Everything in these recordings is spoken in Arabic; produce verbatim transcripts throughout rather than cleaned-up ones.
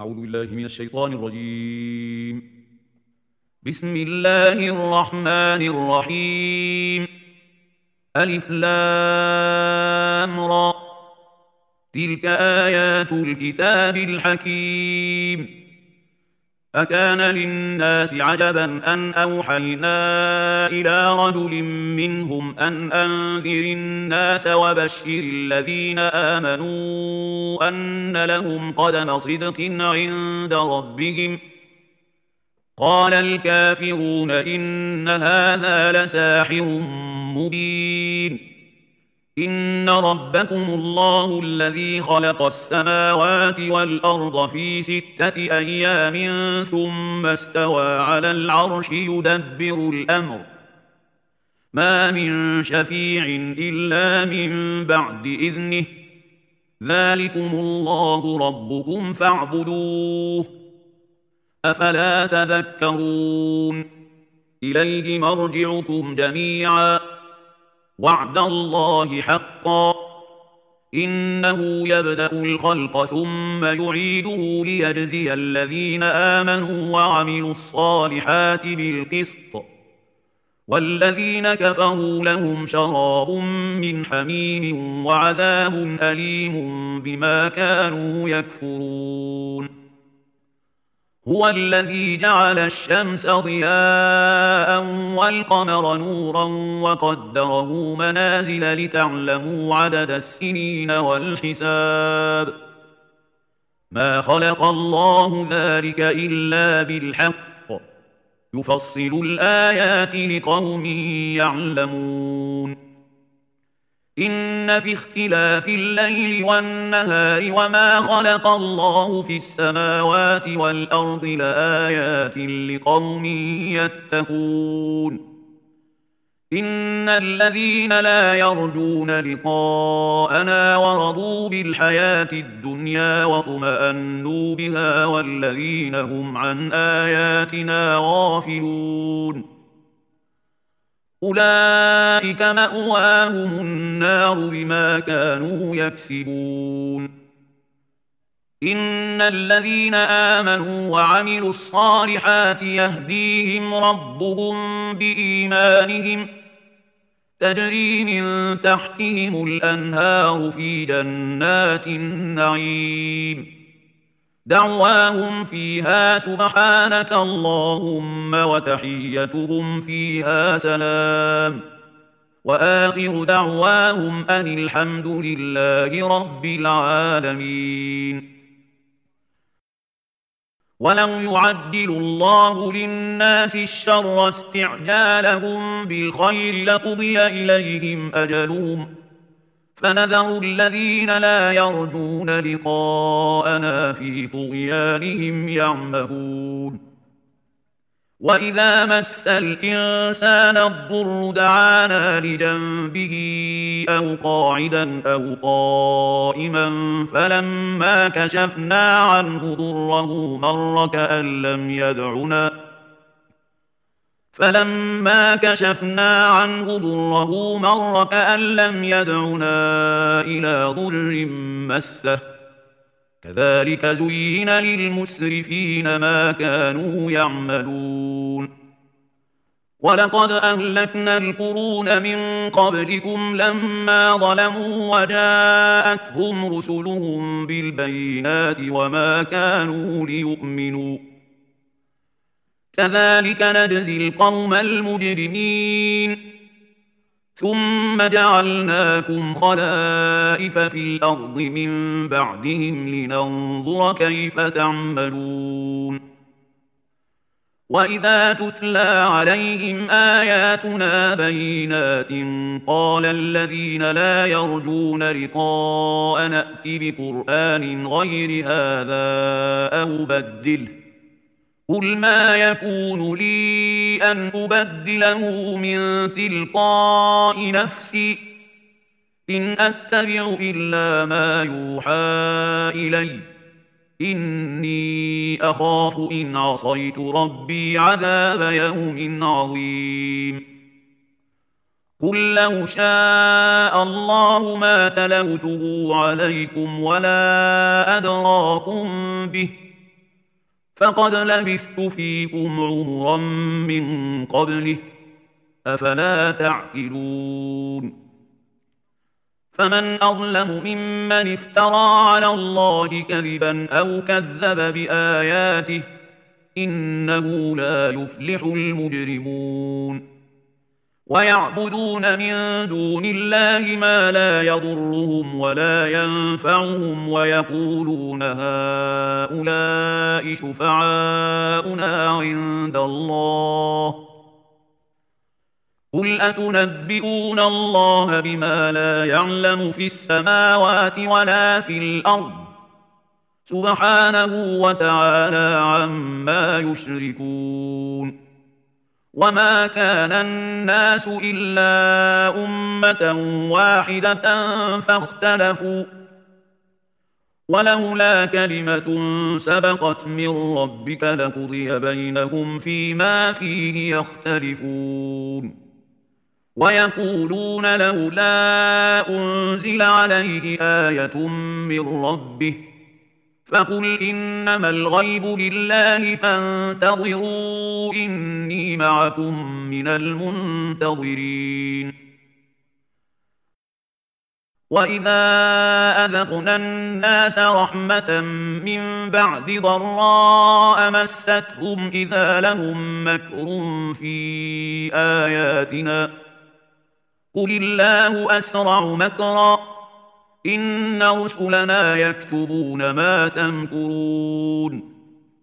أعوذ بالله من الشيطان الرجيم. بسم الله الرحمن الرحيم. ألف لام را. تلك آيات الكتاب الحكيم. أكان للناس عجبا أن أوحينا إلى رجل منهم أن أنذر الناس وبشر الذين آمنوا أن لهم قدم صدق عند ربهم. قال الكافرون إن هذا لساحر مبين. إن ربكم الله الذي خلق السماوات والأرض في ستة أيام ثم استوى على العرش يدبر الأمر ما من شفيع إلا من بعد إذنه ذلكم الله ربكم فاعبدوه أفلا تذكرون. إليه مرجعكم جميعا وعد الله حقا إنه يبدأ الخلق ثم يعيده ليجزي الذين آمنوا وعملوا الصالحات بالقسط والذين كفروا لهم شراب من حميم وعذاب أليم بما كانوا يكفرون. هو الذي جعل الشمس ضياء والقمر نورا وقدره منازل لتعلموا عدد السنين والحساب ما خلق الله ذلك إلا بالحق يفصل الآيات لقوم يعلمون. إن في اختلاف الليل والنهار وما خلق الله في السماوات والأرض لآيات لقوم يتقون. إن الذين لا يرجون لقاءنا ورضوا بالحياة الدنيا واطمأنوا بها والذين هم عن آياتنا غافلون أولئك مأواهم النار بما كانوا يكسبون. إن الذين آمنوا وعملوا الصالحات يهديهم ربهم بإيمانهم تجري من تحتهم الأنهار في جنات النعيم دعواهم فيها سبحانك اللهم وتحيتهم فيها سلام وآخر دعواهم أن الحمد لله رب العالمين. ولو يعجل الله للناس الشر استعجالهم بالخير لقضي إليهم أجلهم فنذر الذين لا يرجون لقاءنا في طغيانهم يعمهون. وإذا مس الإنسان الضر دعانا لجنبه أو قاعدا أو قائما فلما كشفنا عنه ضره مر كأن لم يدعنا فلما كشفنا عنه ضره مر كأن لم يدعنا إلى ضر مسه كذلك زين للمسرفين ما كانوا يعملون. ولقد أهلكنا القرون من قبلكم لما ظلموا وجاءتهم رسلهم بالبينات وما كانوا ليؤمنوا كذلك نجزي القوم المجرمين. ثم جعلناكم خلائف في الأرض من بعدهم لننظر كيف تعملون. وإذا تتلى عليهم آياتنا بينات قال الذين لا يرجون لقاء نأت بقرآن غير هذا أو بدله قل ما يكون لي أن أبدله من تلقاء نفسي إن أتبع إلا ما يوحى إلي إني أخاف إن عصيت ربي عذاب يوم عظيم. قل لو شاء الله ما تلوته عليكم ولا أدراكم به فقد لبثت فيكم عمرا من قبله أفلا تعقلون فمن أظلم ممن افترى على الله كذبا أو كذب بآياته إنه لا يفلح المجرمون ويعبدون من دون الله ما لا يضرهم ولا ينفعهم ويقولون هؤلاء شفعاؤنا عند الله قل أتنبئون الله بما لا يعلم في السماوات ولا في الأرض سبحانه وتعالى عما يشركون وما كان الناس إلا أمة واحدة فاختلفوا ولولا كلمة سبقت من ربك لقضي بينهم فيما فيه يختلفون ويقولون لولا أنزل عليه آية من ربه فقل إنما الغيب لله فانتظروا إني معكم من المنتظرين وإذا أذقنا الناس رحمة من بعد ضراء مستهم إذا لهم مكر في آياتنا قل الله أسرع مكرا إن رسلنا يكتبون ما تمكرون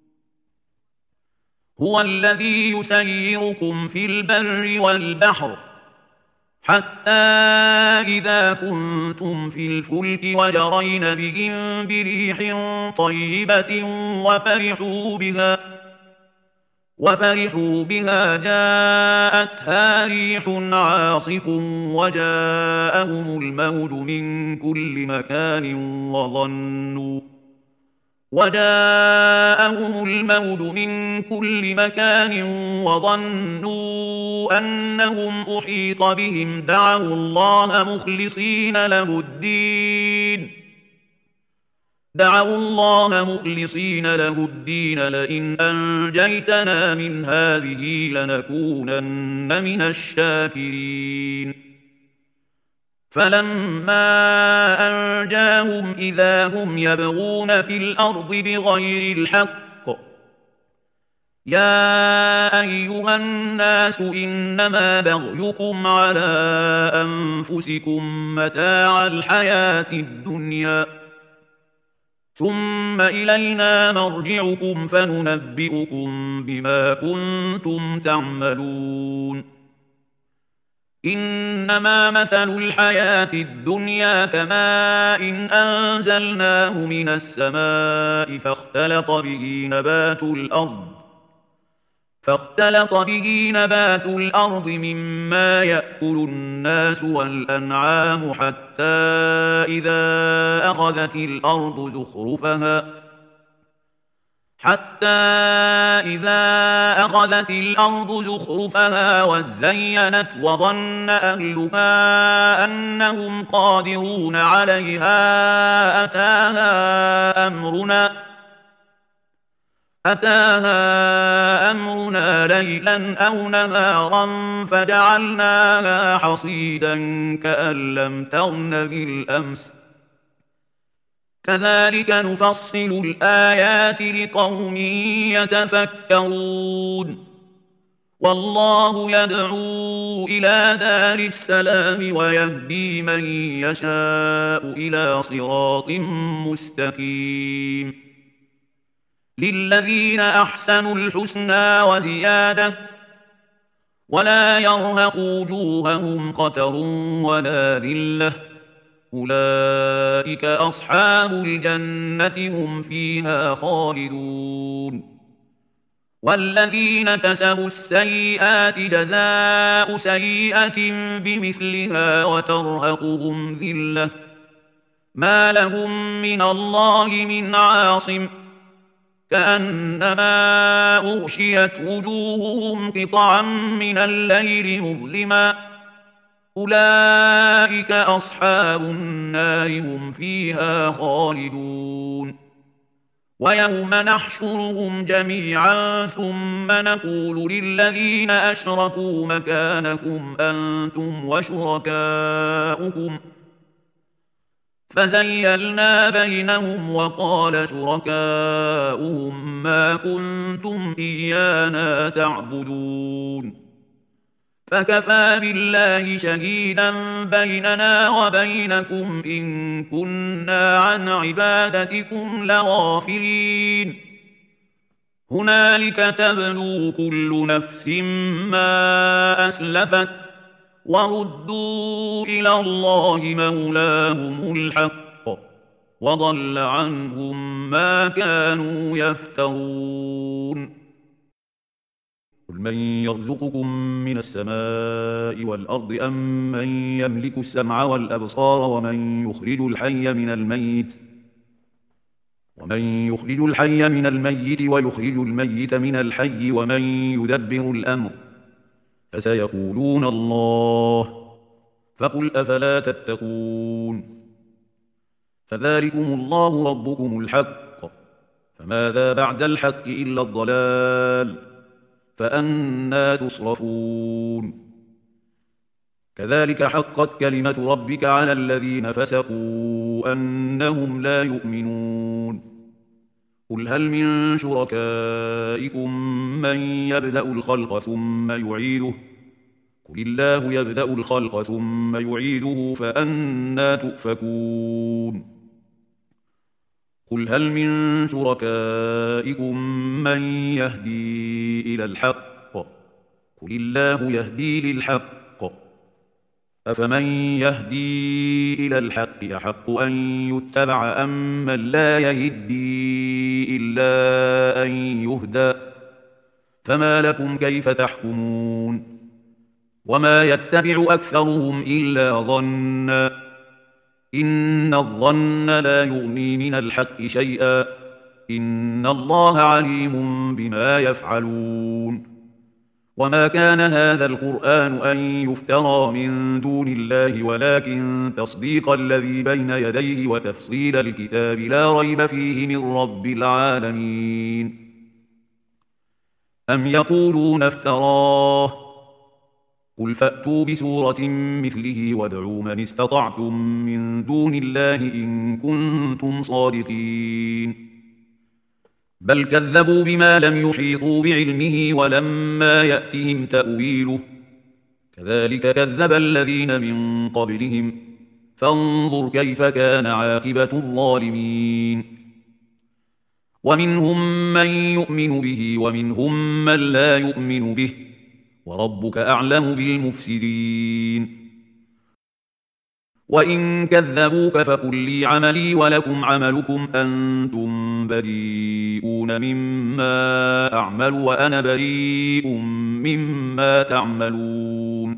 هو الذي يسيركم في البر والبحر حتى إذا كنتم في الفلك وجرين بهم بريح طيبة وفرحوا بها وفرحوا بها جاءتها ريح عاصف وجاءهم الموج من كل مكان وظنوا وجاءهم الموج من كل مكان وظنوا أنهم أحيط بهم دعوا الله مخلصين له الدين دعوا الله مخلصين له الدين لئن أنجيتنا من هذه لنكونن من الشاكرين فلما أنجاهم إذا هم يبغون في الأرض بغير الحق يا أيها الناس إنما بغيكم على أنفسكم متاع الحياة الدنيا ثم إلينا مرجعكم فننبئكم بما كنتم تعملون إنما مثل الحياة الدنيا كماء إن أنزلناه من السماء فاختلط به نبات الأرض فاختلط به نبات الأرض مما يأكل الناس والأنعام حتى إذا أخذت الأرض زخرفها حتى إذا أخذت الأرض زخرفها وزينت وظن أهلها أنهم قادرون عليها أتاها أمرنا أتاها أمرنا ليلا أو نهارا فجعلناها حصيدا كأن لم تغن بالأمس كذلك نفصل الآيات لقوم يتفكرون والله يدعو إلى دار السلام ويهدي من يشاء إلى صراط مستقيم للذين أحسنوا الحسنى وزيادة ولا يرهق وجوههم قتر ولا ذلة أولئك أصحاب الجنة هم فيها خالدون والذين كسبوا السيئات جزاء سيئة بمثلها وترهقهم ذلة ما لهم من الله من عاصم كأنما أغشيت وجوههم قطعا من الليل مظلما أولئك أصحاب النار هم فيها خالدون ويوم نحشرهم جميعا ثم نقول للذين أشركوا مكانكم أنتم وشركاؤكم فزيلنا بينهم وقال شركاؤهم ما كنتم إيانا تعبدون فكفى بالله شهيدا بيننا وبينكم إن كنا عن عبادتكم لغافلين هنالك تبلو كل نفس ما أسلفت وردوا إلى الله مولاهم الحق وضل عنهم ما كانوا يفترون قل من يرزقكم من السماء والأرض أم من يملك السمع والأبصار ومن يخرج الحي من الميت ومن يخرج الحي من الميت ويخرج الميت من الحي ومن يدبر الأمر فسيقولون الله فقل أفلا تتقون فذلكم الله ربكم الحق فماذا بعد الحق إلا الضلال فأنى تصرفون كذلك حقت كلمة ربك على الذين فسقوا أنهم لا يؤمنون قل هل من شركائكم من يبدأ الخلق ثم يعيده قل الله يبدأ الخلق ثم يعيده فأنى تؤفكون قل هل من شركائكم من يهدي إلى الحق قل الله يهدي للحق أفمن يهدي إلى الحق أحق أن يتبع أم من لا يهدي إلا أن يهدى فما لكم كيف تحكمون وما يتبع أكثرهم إلا ظنا إن الظن لا يغني من الحق شيئا إن الله عليم بما يفعلون وما كان هذا القرآن أن يفترى من دون الله ولكن تصديق الذي بين يديه وتفصيل الكتاب لا ريب فيه من رب العالمين أم يقولون افتراه قل فأتوا بسورة مثله وادعوا من استطعتم من دون الله إن كنتم صادقين بل كذبوا بما لم يحيطوا بعلمه ولما يأتهم تأويله كذلك كذب الذين من قبلهم فانظر كيف كان عاقبة الظالمين ومنهم من يؤمن به ومنهم من لا يؤمن به وربك أعلم بالمفسدين وإن كذبوك فقل لي عملي ولكم عملكم أنتم بريئون مما أعمل وأنا بريء مما تعملون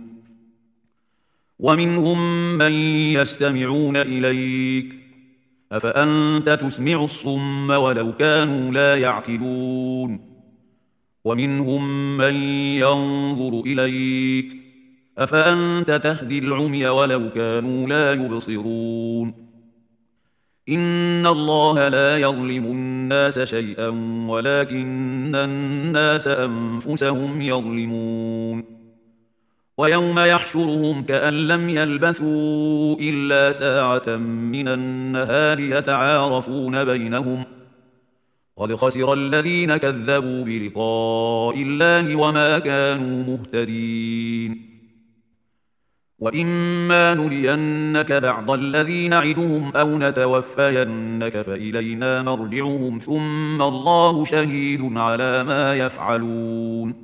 ومنهم من يستمعون إليك أفأنت تسمع الصم ولو كانوا لا يعقلون ومنهم من ينظر إليك أفأنت تهدي العمي ولو كانوا لا يبصرون إن الله لا يظلم الناس شيئا ولكن الناس أنفسهم يظلمون ويوم يحشرهم كأن لم يلبثوا إلا ساعة من النهار يتعارفون بينهم قد خسر الذين كذبوا بلقاء الله وما كانوا مهتدين وإما نرينك بعض الذي نعدهم أو نتوفينك فإلينا مرجعهم ثم الله شهيد على ما يفعلون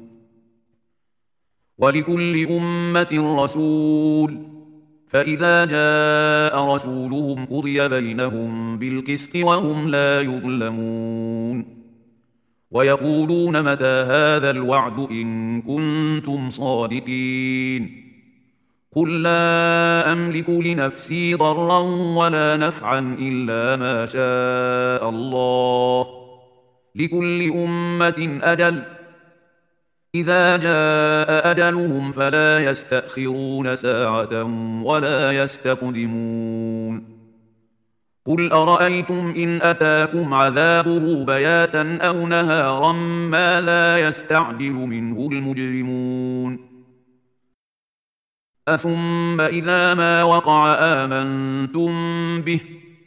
ولكل أمة رسول فإذا جاء رسولهم قضي بينهم بالقسط وهم لا يظلمون ويقولون متى هذا الوعد إن كنتم صادقين قل لا أملك لنفسي ضرا ولا نفعا إلا ما شاء الله لكل أمة أجل إذا جاء أجلهم فلا يستأخرون ساعة ولا يستقدمون قل أرأيتم إن أتاكم عذابه بياتا أو نهارا ماذا يستعجل منه المجرمون أثم إذا ما وقع آمنتم به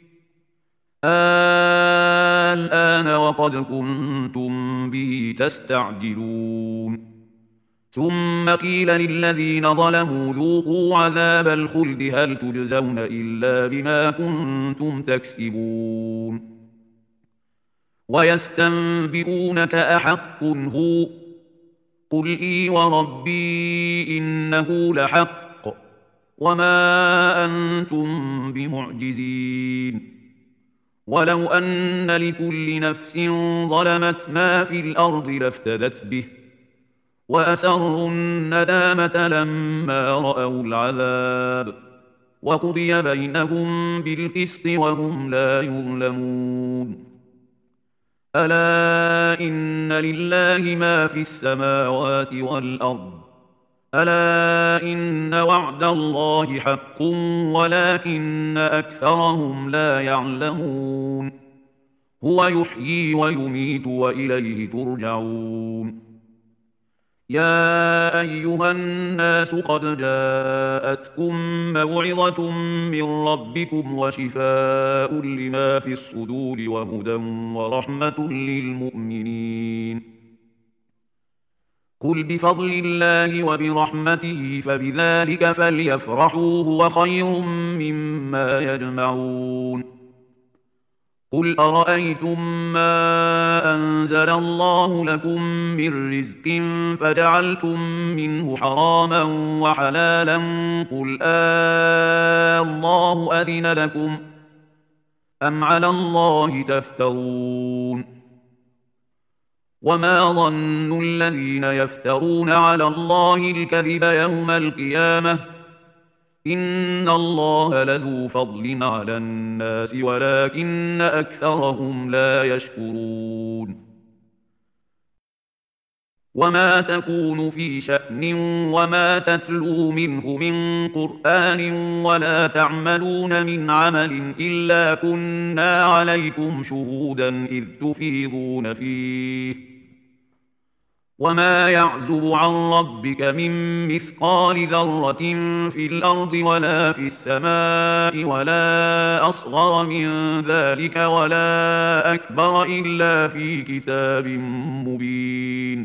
الآن وقد كنتم به تستعجلون ثم قيل للذين ظلموا ذوقوا عذاب الخلد هل تجزون إلا بما كنتم تكسبون ويستنبئونك أحق هو قل إي وربي إنه لحق وما أنتم بمعجزين ولو أن لكل نفس ظلمت ما في الأرض لافتدت به وأسروا الندامة لما رأوا العذاب وقضي بينهم بالقسط وهم لا يظلمون ألا إن لله ما في السماوات والأرض ألا إن وعد الله حق ولكن أكثرهم لا يعلمون هو يحيي ويميت وإليه ترجعون يا أيها الناس قد جاءتكم موعظة من ربكم وشفاء لما في الصدور وهدى ورحمة للمؤمنين قل بفضل الله وبرحمته فبذلك فليفرحوا هو خير مما يجمعون قل أرأيتم ما أنزل الله لكم من رزق فجعلتم منه حراما وحلالا قل آه الله أذن لكم أم على الله تفترون وما ظن الذين يفترون على الله الكذب يوم القيامة إن الله لذو فضل على الناس ولكن أكثرهم لا يشكرون وما تكون في شأن وما تتلو منه من قرآن ولا تعملون من عمل إلا كنا عليكم شهودا إذ تفيضون فيه وما يعزب عن ربك من مثقال ذرة في الأرض ولا في السماء ولا أصغر من ذلك ولا أكبر إلا في كتاب مبين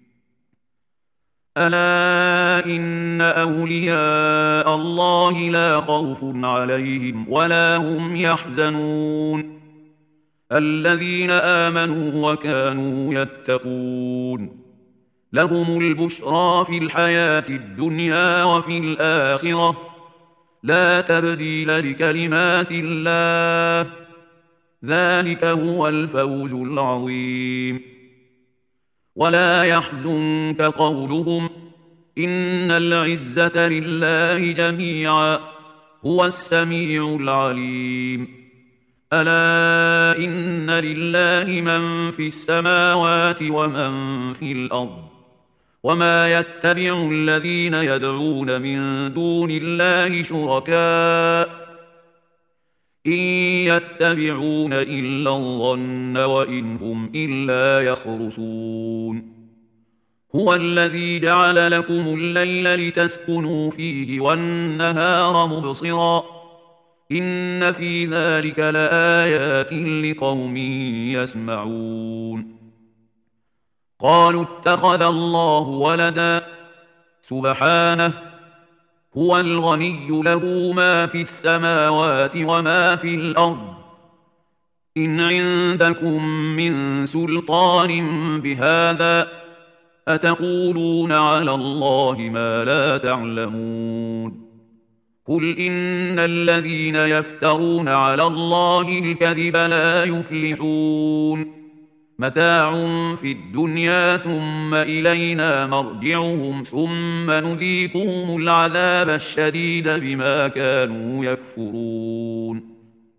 ألا إن أولياء الله لا خوف عليهم ولا هم يحزنون الذين آمنوا وكانوا يتقون لهم البشرى في الحياة الدنيا وفي الآخرة لا تبديل لكلمات الله ذلك هو الفوز العظيم ولا يحزنك قولهم إن العزة لله جميعا هو السميع العليم ألا إن لله من في السماوات ومن في الأرض وما يتبع الذين يدعون من دون الله شركاء إن يتبعون إلا الظن وإن هم إلا يخرصون هو الذي جعل لكم الليل لتسكنوا فيه والنهار مبصرا إن في ذلك لآيات لقوم يسمعون قالوا اتخذ الله ولدا سبحانه هو الغني له ما في السماوات وما في الأرض إن عندكم من سلطان بهذا أتقولون على الله ما لا تعلمون قل إن الذين يفترون على الله الكذب لا يفلحون متاع في الدنيا ثم إلينا مرجعهم ثم نذيقهم العذاب الشديد بما كانوا يكفرون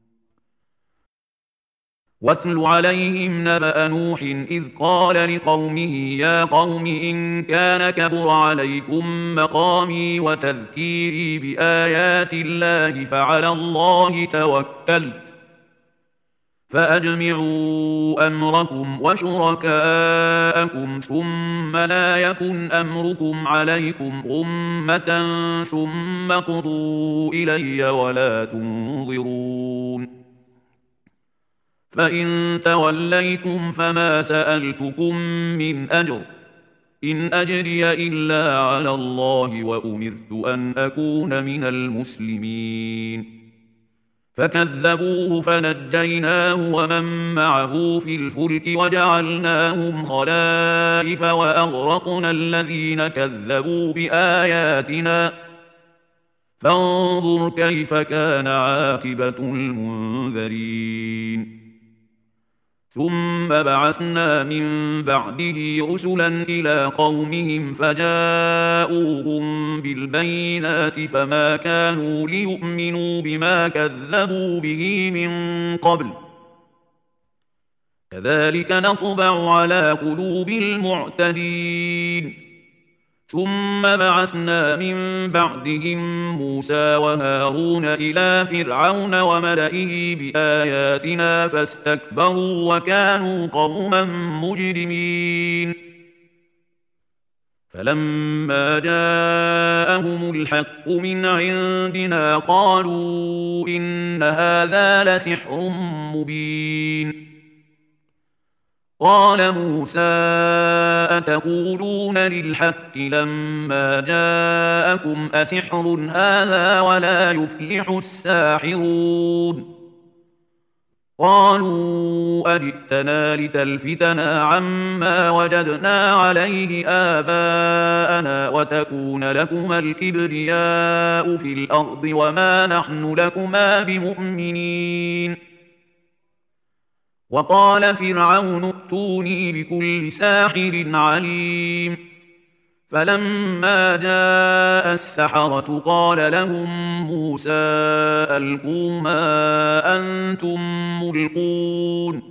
واتل عليهم نبأ نوح إذ قال لقومه يا قوم إن كان كبر عليكم مقامي وتذكيري بآيات الله فعلى الله توكلت فأجمعوا أمركم وشركاءكم ثم لا يكن أمركم عليكم غمة ثم قضوا إلي ولا تنظرون فإن توليتم فما سألتكم من أجر إن أجري إلا على الله وأمرت أن أكون من المسلمين فكذبوه فنجيناه ومن معه في الفلك وجعلناهم خلائف وأغرقنا الذين كذبوا بآياتنا فانظر كيف كان عاقبة المنذرين ثم بعثنا من بعده رسلا إلى قومهم فجاءوهم بالبينات فما كانوا ليؤمنوا بما كذبوا به من قبل كذلك نطبع على قلوب المعتدين ثم بعثنا من بعدهم موسى وهارون إلى فرعون وملئه بآياتنا فاستكبروا وكانوا قوما مجرمين فلما جاءهم الحق من عندنا قالوا إن هذا لسحر مبين قال موسى أتقولون للحق لما جاءكم أسحر هذا ولا يفلح الساحرون قالوا أجئتنا لتلفتنا عما وجدنا عليه آباءنا وتكون لكما الكبرياء في الأرض وما نحن لكما بمؤمنين وقال فرعون ائتوني بكل ساحر عليم فلما جاء السحرة قال لهم موسى ألقوا ما أنتم ملقون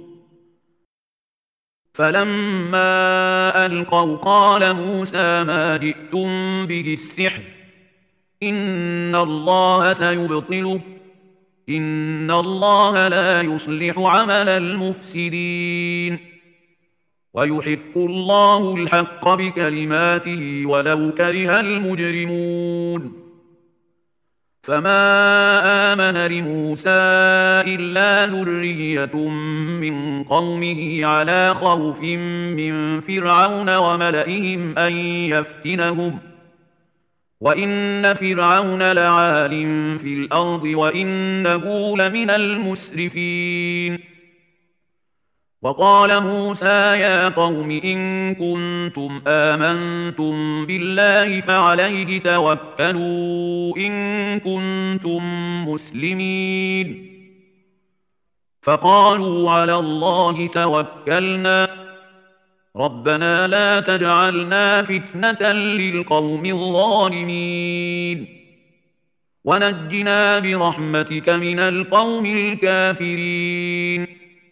فلما ألقوا قال موسى ما جئتم به السحر إن الله سيبطله إن الله لا يصلح عمل المفسدين ويحق الله الحق بكلماته ولو كره المجرمون فما آمن لموسى إلا ذرية من قومه على خوف من فرعون وملئهم أن يفتنهم وإن فرعون لعال في الأرض وإنه لمن المسرفين وقال موسى يا قوم إن كنتم آمنتم بالله فعليه توكلوا إن كنتم مسلمين فقالوا على الله توكلنا ربنا لا تجعلنا فتنة للقوم الظالمين ونجنا برحمتك من القوم الكافرين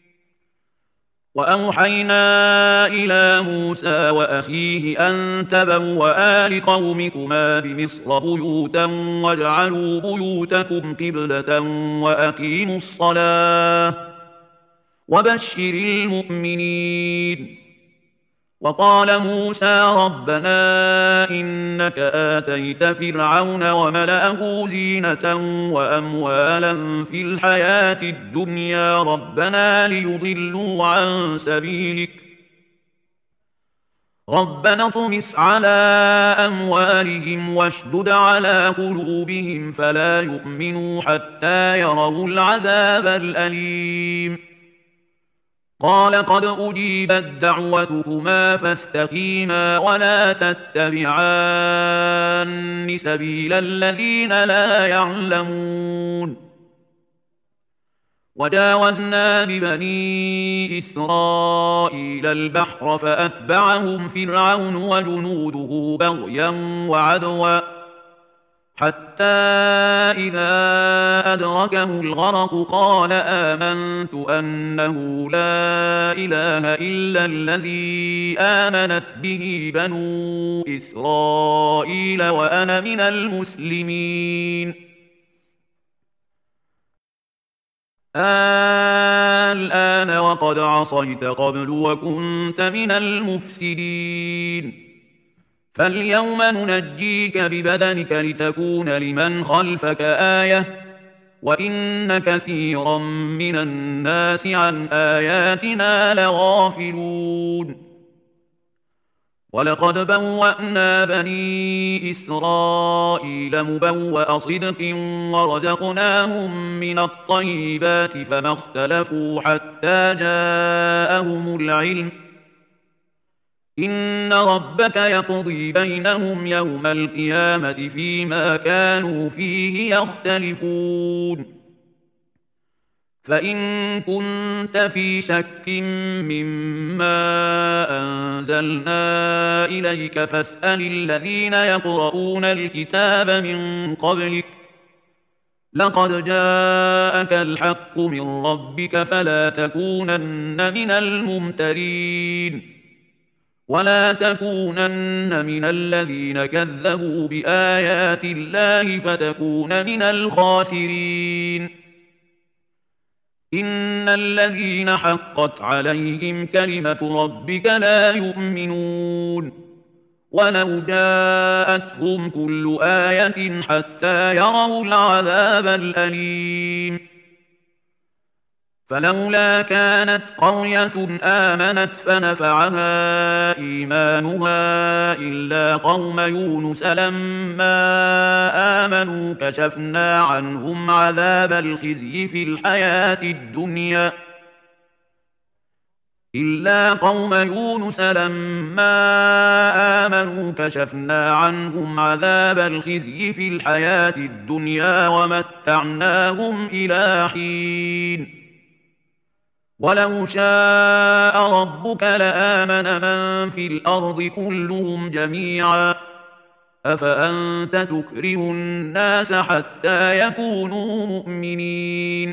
وأوحينا إلى موسى وأخيه أن تبوآ لقومكما بمصر بيوتا واجعلوا بيوتكم قبلة وأقيموا الصلاة وبشر المؤمنين وقال موسى ربنا إنك آتيت فرعون وملأه زينة وأموالا في الحياة الدنيا ربنا ليضلوا عن سبيلك ربنا اطمس على أموالهم واشدد على قلوبهم فلا يؤمنوا حتى يروا العذاب الأليم قال قد أجيبت دعوتكما فاستقيما ولا تتبعان سبيل الذين لا يعلمون وجاوزنا ببني إسرائيل البحر فأتبعهم فرعون وجنوده بغيا وعدوا حتى إذا أدركه الغرق قال آمنت أنه لا إله إلا الذي آمنت به بنو إسرائيل وأنا من المسلمين الآن وقد عصيت قبل وكنت من المفسدين فاليوم ننجيك ببدنك لتكون لمن خلفك آية وإن كثيرا من الناس عن آياتنا لغافلون ولقد بوأنا بني إسرائيل مبوأ صدق ورزقناهم من الطيبات فما اختلفوا حتى جاءهم العلم إن ربك يقضي بينهم يوم القيامة فيما كانوا فيه يختلفون فإن كنت في شك مما أنزلنا إليك فاسأل الذين يقرؤون الكتاب من قبلك لقد جاءك الحق من ربك فلا تكونن من الممترين ولا تكونن من الذين كذبوا بآيات الله فتكون من الخاسرين إن الذين حقت عليهم كلمة ربك لا يؤمنون ولو جاءتهم كل آية حتى يروا العذاب الأليم فلولا كانت قرية آمنت فنفعها إيمانها إلا قوم يونس لما آمنوا كشفنا عنهم عذاب الخزي في الحياة الدنيا إلا قوم يونس لما آمنوا كشفنا عنهم عذاب الخزي في الحياة الدنيا ومتعناهم إلى حين ولو شاء ربك لآمن من في الأرض كلهم جميعا أفأنت تكره الناس حتى يكونوا مؤمنين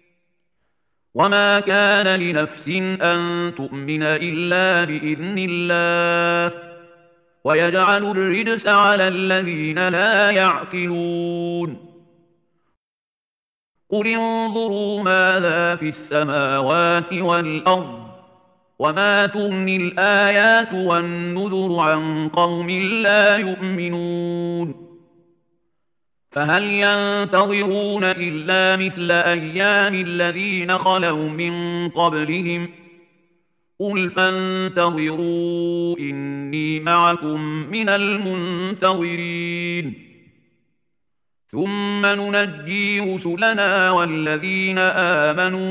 وما كان لنفس أن تؤمن إلا بإذن الله ويجعل الرجس على الذين لا يعقلون قل انظروا ماذا في السماوات والأرض وما تغني الآيات والنذر عن قوم لا يؤمنون فهل ينتظرون إلا مثل أيام الذين خلوا من قبلهم قل فانتظروا إني معكم من المنتظرين ثم ننجي رسلنا والذين آمنوا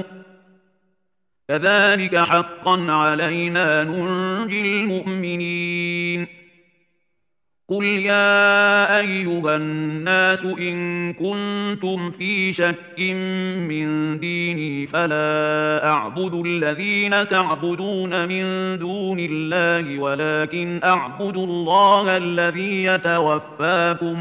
كذلك حقا علينا ننجي المؤمنين قل يا أيها الناس إن كنتم في شك من ديني فلا أعبد الذين تعبدون من دون الله ولكن أعبد الله الذي يتوفاكم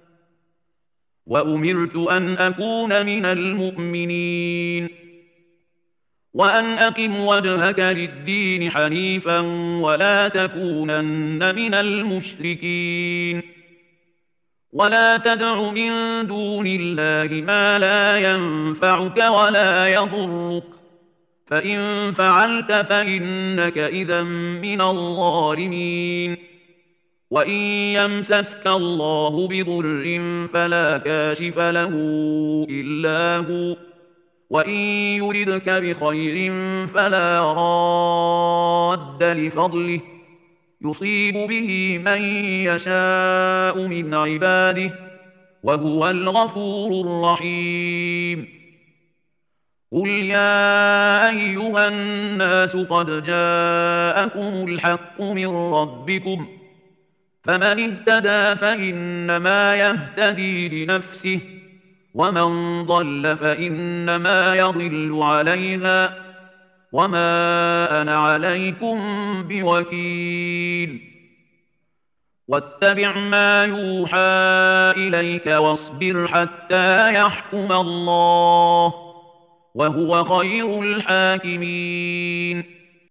وأمرت أن أكون من المؤمنين وأن أقم وجهك للدين حنيفا ولا تكونن من المشركين ولا تدع من دون الله ما لا ينفعك ولا يضرك فإن فعلت فإنك إذا من الظالمين وإن يمسسك الله بضر فلا كاشف له إلا هو وإن يردك بخير فلا راد لفضله يصيب به من يشاء من عباده وهو الغفور الرحيم قل يا أيها الناس قد جاءكم الحق من ربكم فمن اهتدى فإنما يهتدي لنفسه ومن ضل فإنما يضل عليها وما أنا عليكم بوكيل واتبع ما يوحى إليك واصبر حتى يحكم الله وهو خير الحاكمين